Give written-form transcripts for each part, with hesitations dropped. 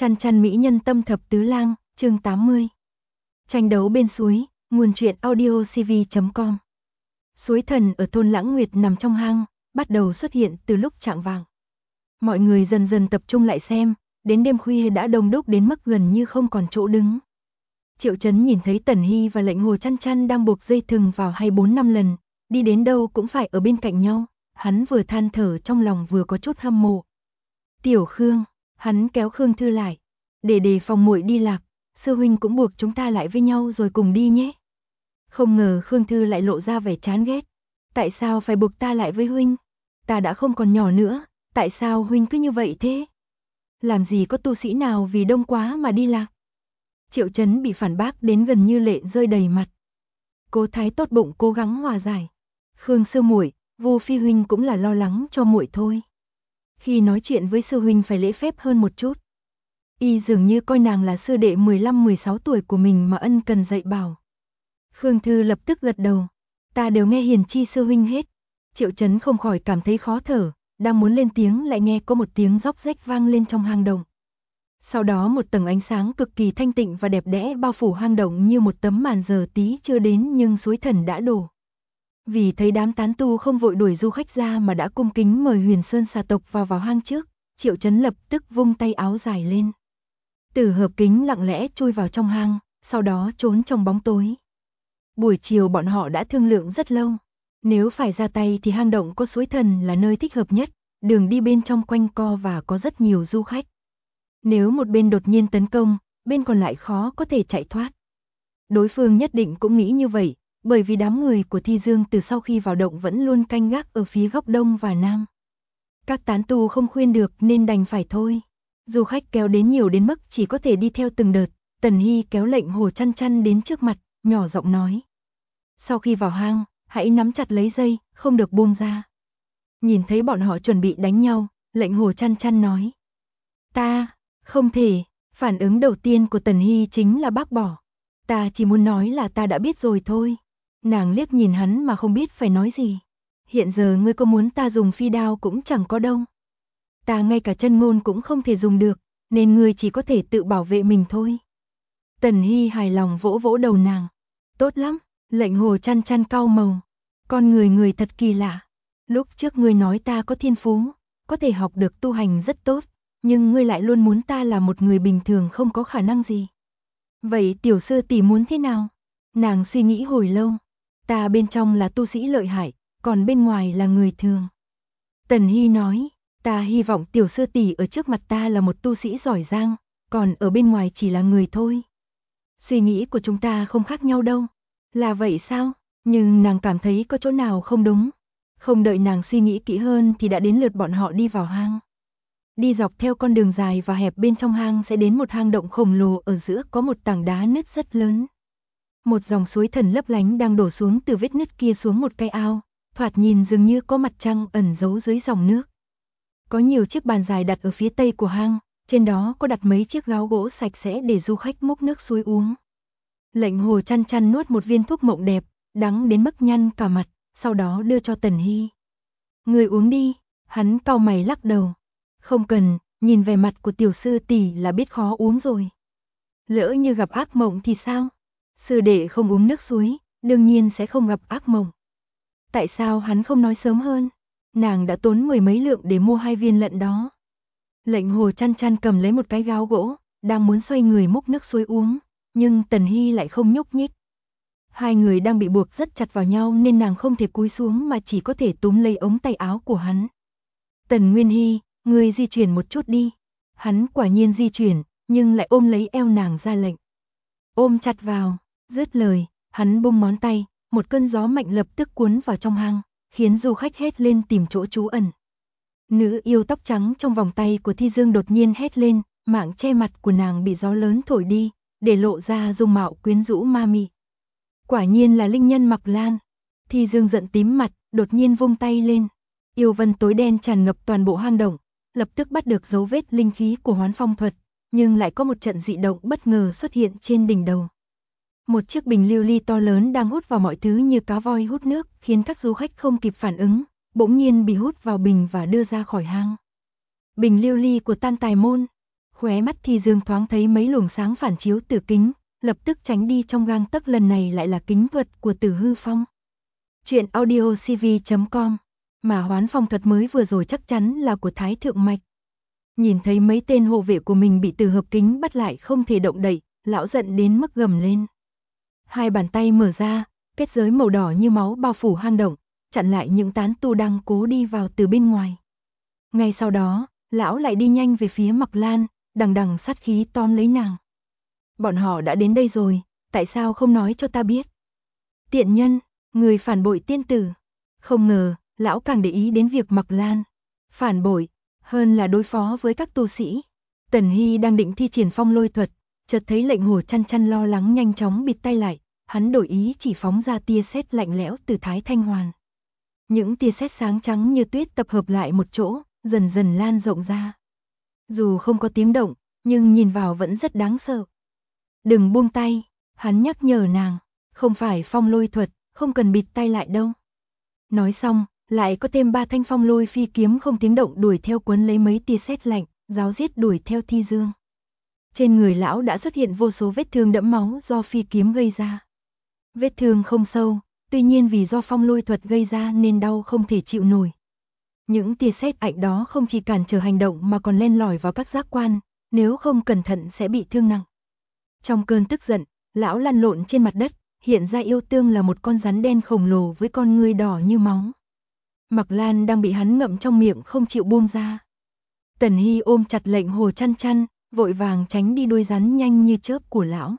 Chăn chăn mỹ nhân tâm thập tứ lang, chương 80. Tranh đấu bên suối, nguồn truyện audio cv.com. Suối thần ở thôn Lãng Nguyệt nằm trong hang, bắt đầu xuất hiện từ lúc chạng vạng. Mọi người dần dần tập trung lại xem, đến đêm khuya đã đông đúc đến mức gần như không còn chỗ đứng. Triệu Chấn nhìn thấy Tần Hy và Lệnh Hồ Chăn chăn đang buộc dây thừng vào hay 4-5 lần, đi đến đâu cũng phải ở bên cạnh nhau, hắn vừa than thở trong lòng vừa có chút hâm mộ. Tiểu Khương, hắn kéo Khương Thư lại, để đề phòng muội đi lạc, sư huynh cũng buộc chúng ta lại với nhau rồi cùng đi nhé. Không ngờ Khương Thư lại lộ ra vẻ chán ghét. Tại sao phải buộc ta lại với huynh? Ta đã không còn nhỏ nữa, tại sao huynh cứ như vậy thế? Làm gì có tu sĩ nào vì đông quá mà đi lạc? Triệu Chấn bị phản bác đến gần như lệ rơi đầy mặt. Cố Thái tốt bụng cố gắng hòa giải. Khương sư muội, Vu Phi huynh cũng là lo lắng cho muội thôi. Khi nói chuyện với sư huynh phải lễ phép hơn một chút. Y dường như coi nàng là sư đệ 15-16 tuổi của mình mà ân cần dạy bảo. Khương Thư lập tức gật đầu. Ta đều nghe hiền chi sư huynh hết. Triệu Chấn không khỏi cảm thấy khó thở, đang muốn lên tiếng lại nghe có một tiếng róc rách vang lên trong hang động. Sau đó một tầng ánh sáng cực kỳ thanh tịnh và đẹp đẽ bao phủ hang động như một tấm màn giờ tí chưa đến nhưng suối thần đã đổ. Vì thấy đám tán tu không vội đuổi du khách ra mà đã cung kính mời Huyền Sơn xà tộc vào hang trước, Triệu Chấn lập tức vung tay áo dài lên. Tử Hợp Kính lặng lẽ chui vào trong hang, sau đó trốn trong bóng tối. Buổi chiều bọn họ đã thương lượng rất lâu. Nếu phải ra tay thì hang động có suối thần là nơi thích hợp nhất, đường đi bên trong quanh co và có rất nhiều du khách. Nếu một bên đột nhiên tấn công, bên còn lại khó có thể chạy thoát. Đối phương nhất định cũng nghĩ như vậy, bởi vì đám người của Thi Dương từ sau khi vào động vẫn luôn canh gác ở phía góc đông và nam. Các tán tu không khuyên được nên đành phải thôi. Du khách kéo đến nhiều đến mức chỉ có thể đi theo từng đợt. Tần Hy kéo Lệnh Hồ Chăn chăn đến trước mặt, nhỏ giọng nói. Sau khi vào hang, hãy nắm chặt lấy dây, không được buông ra. Nhìn thấy bọn họ chuẩn bị đánh nhau, Lệnh Hồ Chăn chăn nói. Ta, không thể. Phản ứng đầu tiên của Tần Hy chính là bác bỏ. Ta chỉ muốn nói là ta đã biết rồi thôi. Nàng liếc nhìn hắn mà không biết phải nói gì. Hiện giờ ngươi có muốn ta dùng phi đao cũng chẳng có đâu. Ta ngay cả chân ngôn cũng không thể dùng được, nên ngươi chỉ có thể tự bảo vệ mình thôi. Tần Hy hài lòng vỗ vỗ đầu nàng. Tốt lắm, Lệnh Hồ Chăn chăn cau màu. Con người thật kỳ lạ. Lúc trước ngươi nói ta có thiên phú, có thể học được tu hành rất tốt, nhưng ngươi lại luôn muốn ta là một người bình thường không có khả năng gì. Vậy tiểu sư tỷ muốn thế nào? Nàng suy nghĩ hồi lâu. Ta bên trong là tu sĩ lợi hại, còn bên ngoài là người thường. Tần Hy nói, ta hy vọng tiểu sư tỷ ở trước mặt ta là một tu sĩ giỏi giang, còn ở bên ngoài chỉ là người thôi. Suy nghĩ của chúng ta không khác nhau đâu. Là vậy sao? Nhưng nàng cảm thấy có chỗ nào không đúng. Không đợi nàng suy nghĩ kỹ hơn thì đã đến lượt bọn họ đi vào hang. Đi dọc theo con đường dài và hẹp bên trong hang sẽ đến một hang động khổng lồ, ở giữa có một tảng đá nứt rất lớn. Một dòng suối thần lấp lánh đang đổ xuống từ vết nứt kia xuống một cái ao, thoạt nhìn dường như có mặt trăng ẩn giấu dưới dòng nước. Có nhiều chiếc bàn dài đặt ở phía tây của hang, trên đó có đặt mấy chiếc gáo gỗ sạch sẽ để du khách múc nước suối uống. Lệnh Hồ Chăn chăn nuốt một viên thuốc mộng đẹp, đắng đến mức nhăn cả mặt, sau đó đưa cho Tần Hy. Người uống đi, hắn cau mày lắc đầu. Không cần, nhìn vẻ mặt của tiểu sư tỷ là biết khó uống rồi. Lỡ như gặp ác mộng thì sao? Sư đệ không uống nước suối, đương nhiên sẽ không gặp ác mộng. Tại sao hắn không nói sớm hơn? Nàng đã tốn 10 mấy lượng để mua 2 viên lận đó. Lệnh Hồ Chăn chăn cầm lấy một cái gáo gỗ, đang muốn xoay người múc nước suối uống, nhưng Tần Hy lại không nhúc nhích. Hai người đang bị buộc rất chặt vào nhau nên nàng không thể cúi xuống mà chỉ có thể túm lấy ống tay áo của hắn. Tần Nguyên Hy, ngươi di chuyển một chút đi. Hắn quả nhiên di chuyển, nhưng lại ôm lấy eo nàng ra lệnh. Ôm chặt vào, dứt lời, hắn bung ngón tay, một cơn gió mạnh lập tức cuốn vào trong hang, khiến du khách hét lên tìm chỗ trú ẩn. Nữ yêu tóc trắng trong vòng tay của Thi Dương đột nhiên hét lên, mảng che mặt của nàng bị gió lớn thổi đi, để lộ ra dung mạo quyến rũ ma mị. Quả nhiên là linh nhân Mặc Lan. Thi Dương giận tím mặt, đột nhiên vung tay lên. Yêu vân tối đen tràn ngập toàn bộ hang động, lập tức bắt được dấu vết linh khí của Hoán Phong thuật, nhưng lại có một trận dị động bất ngờ xuất hiện trên đỉnh đầu. Một chiếc bình lưu ly to lớn đang hút vào mọi thứ như cá voi hút nước, khiến các du khách không kịp phản ứng, bỗng nhiên bị hút vào bình và đưa ra khỏi hang. Bình lưu ly của Tam Tài môn. Khóe mắt Thi Dương thoáng thấy mấy luồng sáng phản chiếu từ kính, lập tức tránh đi trong gang tấc, lần này lại là kính thuật của Tử Hư Phong. Chuyện audiocv.com. Mà hoán phong thuật mới vừa rồi chắc chắn là của Thái Thượng Mạch. Nhìn thấy mấy tên hộ vệ của mình bị Từ Hợp Kính bắt lại không thể động đậy, lão giận đến mức gầm lên. Hai bàn tay mở ra, kết giới màu đỏ như máu bao phủ hang động, chặn lại những tán tu đang cố đi vào từ bên ngoài. Ngay sau đó, lão lại đi nhanh về phía Mặc Lan, đằng đằng sát khí tóm lấy nàng. Bọn họ đã đến đây rồi, tại sao không nói cho ta biết? Tiện nhân, người phản bội tiên tử. Không ngờ, lão càng để ý đến việc Mặc Lan phản bội, hơn là đối phó với các tu sĩ. Tần Hy đang định thi triển phong lôi thuật, chợt thấy Lệnh Hồ Chăn Chăn lo lắng nhanh chóng bịt tay lại, hắn đổi ý chỉ phóng ra tia sét lạnh lẽo từ Thái Thanh Hoàn. Những tia sét sáng trắng như tuyết tập hợp lại một chỗ, dần dần lan rộng ra. Dù không có tiếng động, nhưng nhìn vào vẫn rất đáng sợ. Đừng buông tay, hắn nhắc nhở nàng, không phải phong lôi thuật, không cần bịt tay lại đâu. Nói xong, lại có thêm 3 thanh phong lôi phi kiếm không tiếng động đuổi theo quấn lấy mấy tia sét lạnh, ráo riết đuổi theo Thi Dương. Trên người lão đã xuất hiện vô số vết thương đẫm máu do phi kiếm gây ra. Vết thương không sâu, tuy nhiên vì do phong lôi thuật gây ra nên đau không thể chịu nổi. Những tia sét lạnh đó không chỉ cản trở hành động mà còn len lỏi vào các giác quan, nếu không cẩn thận sẽ bị thương nặng. Trong cơn tức giận, lão lăn lộn trên mặt đất, hiện ra yêu tương là một con rắn đen khổng lồ với con ngươi đỏ như máu. Mặc Lan đang bị hắn ngậm trong miệng không chịu buông ra. Tần Hy ôm chặt Lệnh Hồ Chăn Chăn, vội vàng tránh đi đuôi rắn nhanh như chớp của lão.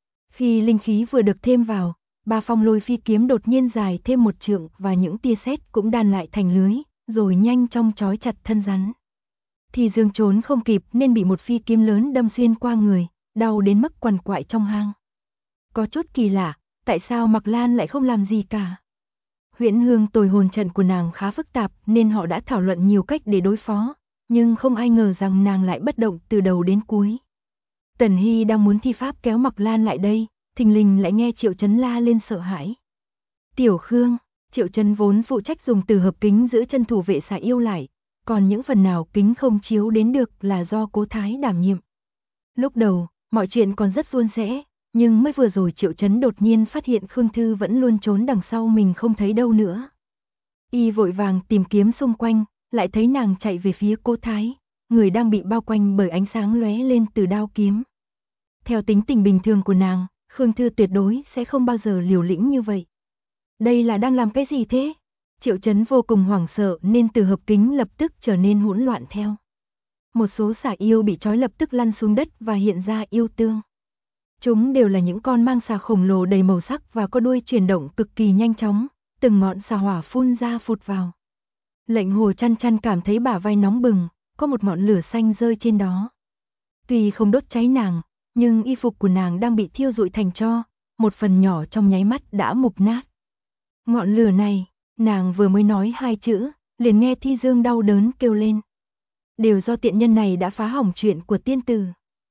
Khi linh khí vừa được thêm vào, 3 phong lôi phi kiếm đột nhiên dài thêm 1 trượng và những tia sét cũng đan lại thành lưới, rồi nhanh chóng trói chặt thân rắn. Thì Dương trốn không kịp nên bị một phi kiếm lớn đâm xuyên qua người, đau đến mức quằn quại trong hang. Có chút kỳ lạ, tại sao Mặc Lan lại không làm gì cả? Huyễn Hương tồi hồn trận của nàng khá phức tạp nên họ đã thảo luận nhiều cách để đối phó, nhưng không ai ngờ rằng nàng lại bất động từ đầu đến cuối. Tần Hy đang muốn thi pháp kéo Mặc Lan lại đây, thình lình lại nghe Triệu Chấn la lên sợ hãi. Tiểu Khương, Triệu Chấn vốn phụ trách dùng Từ Hợp Kính giữ chân thủ vệ xà yêu lại, còn những phần nào kính không chiếu đến được là do Cố Thái đảm nhiệm. Lúc đầu, mọi chuyện còn rất suôn sẻ, nhưng mới vừa rồi Triệu Chấn đột nhiên phát hiện Khương Thư vẫn luôn trốn đằng sau mình không thấy đâu nữa. Y vội vàng tìm kiếm xung quanh, lại thấy nàng chạy về phía Cố Thái, người đang bị bao quanh bởi ánh sáng lóe lên từ đao kiếm. Theo tính tình bình thường của nàng, Khương Thư tuyệt đối sẽ không bao giờ liều lĩnh như vậy. Đây là đang làm cái gì thế? Triệu Chấn vô cùng hoảng sợ nên Từ Hợp Kính lập tức trở nên hỗn loạn theo. Một số xà yêu bị trói lập tức lăn xuống đất và hiện ra yêu tương. Chúng đều là những con mang xà khổng lồ đầy màu sắc và có đuôi chuyển động cực kỳ nhanh chóng, từng ngọn xà hỏa phun ra phụt vào. Lệnh Hồ Chăn Chăn cảm thấy bả vai nóng bừng, có một ngọn lửa xanh rơi trên đó. Tuy không đốt cháy nàng, nhưng y phục của nàng đang bị thiêu rụi thành tro, một phần nhỏ trong nháy mắt đã mục nát. Ngọn lửa này, nàng vừa mới nói 2 chữ, liền nghe Thi Dương đau đớn kêu lên. Đều do tiện nhân này đã phá hỏng chuyện của tiên tử.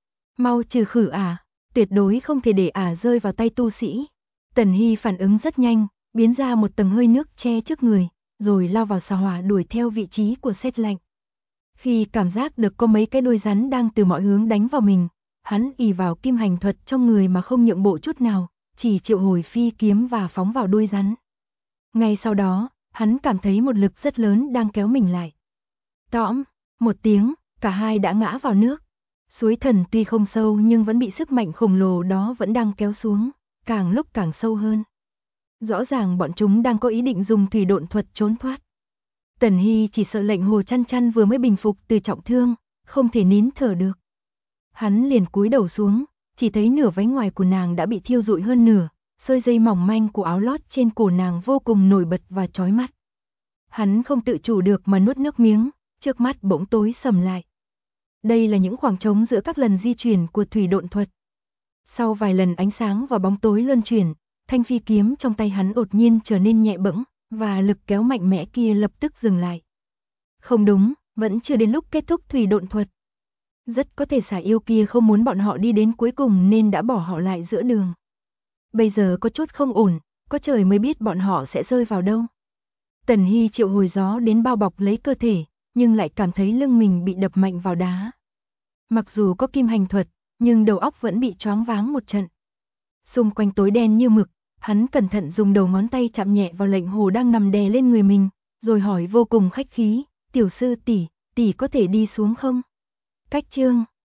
Mau trừ khử ả, tuyệt đối không thể để ả rơi vào tay tu sĩ. Tần Hy phản ứng rất nhanh, biến ra một tầng hơi nước che trước người, rồi lao vào xà hỏa đuổi theo vị trí của sét lạnh. Khi cảm giác được có mấy cái đuôi rắn đang từ mọi hướng đánh vào mình, hắn ỷ vào kim hành thuật trong người mà không nhượng bộ chút nào, chỉ triệu hồi phi kiếm và phóng vào đuôi rắn. Ngay sau đó, hắn cảm thấy một lực rất lớn đang kéo mình lại. Tõm, một tiếng, cả hai đã ngã vào nước. Suối thần tuy không sâu nhưng vẫn bị sức mạnh khổng lồ đó vẫn đang kéo xuống, càng lúc càng sâu hơn. Rõ ràng bọn chúng đang có ý định dùng thủy độn thuật trốn thoát. Tần Hy chỉ sợ Lệnh Hồ Chăn Chăn vừa mới bình phục từ trọng thương, không thể nín thở được. Hắn liền cúi đầu xuống, chỉ thấy nửa váy ngoài của nàng đã bị thiêu rụi hơn nửa, sợi dây mỏng manh của áo lót trên cổ nàng vô cùng nổi bật và chói mắt. Hắn không tự chủ được mà nuốt nước miếng, trước mắt bỗng tối sầm lại. Đây là những khoảng trống giữa các lần di chuyển của thủy độn thuật. Sau vài lần ánh sáng và bóng tối luân chuyển, thanh phi kiếm trong tay hắn đột nhiên trở nên nhẹ bẫng, và lực kéo mạnh mẽ kia lập tức dừng lại. Không đúng, vẫn chưa đến lúc kết thúc thủy độn thuật. Rất có thể xà yêu kia không muốn bọn họ đi đến cuối cùng nên đã bỏ họ lại giữa đường. Bây giờ có chút không ổn, có trời mới biết bọn họ sẽ rơi vào đâu. Tần Hy triệu hồi gió đến bao bọc lấy cơ thể, nhưng lại cảm thấy lưng mình bị đập mạnh vào đá. Mặc dù có kim hành thuật, nhưng đầu óc vẫn bị choáng váng một trận. Xung quanh tối đen như mực, hắn cẩn thận dùng đầu ngón tay chạm nhẹ vào lệnh hồ đang nằm đè lên người mình, rồi hỏi vô cùng khách khí, tiểu sư tỷ, tỷ có thể đi xuống không? Cách chương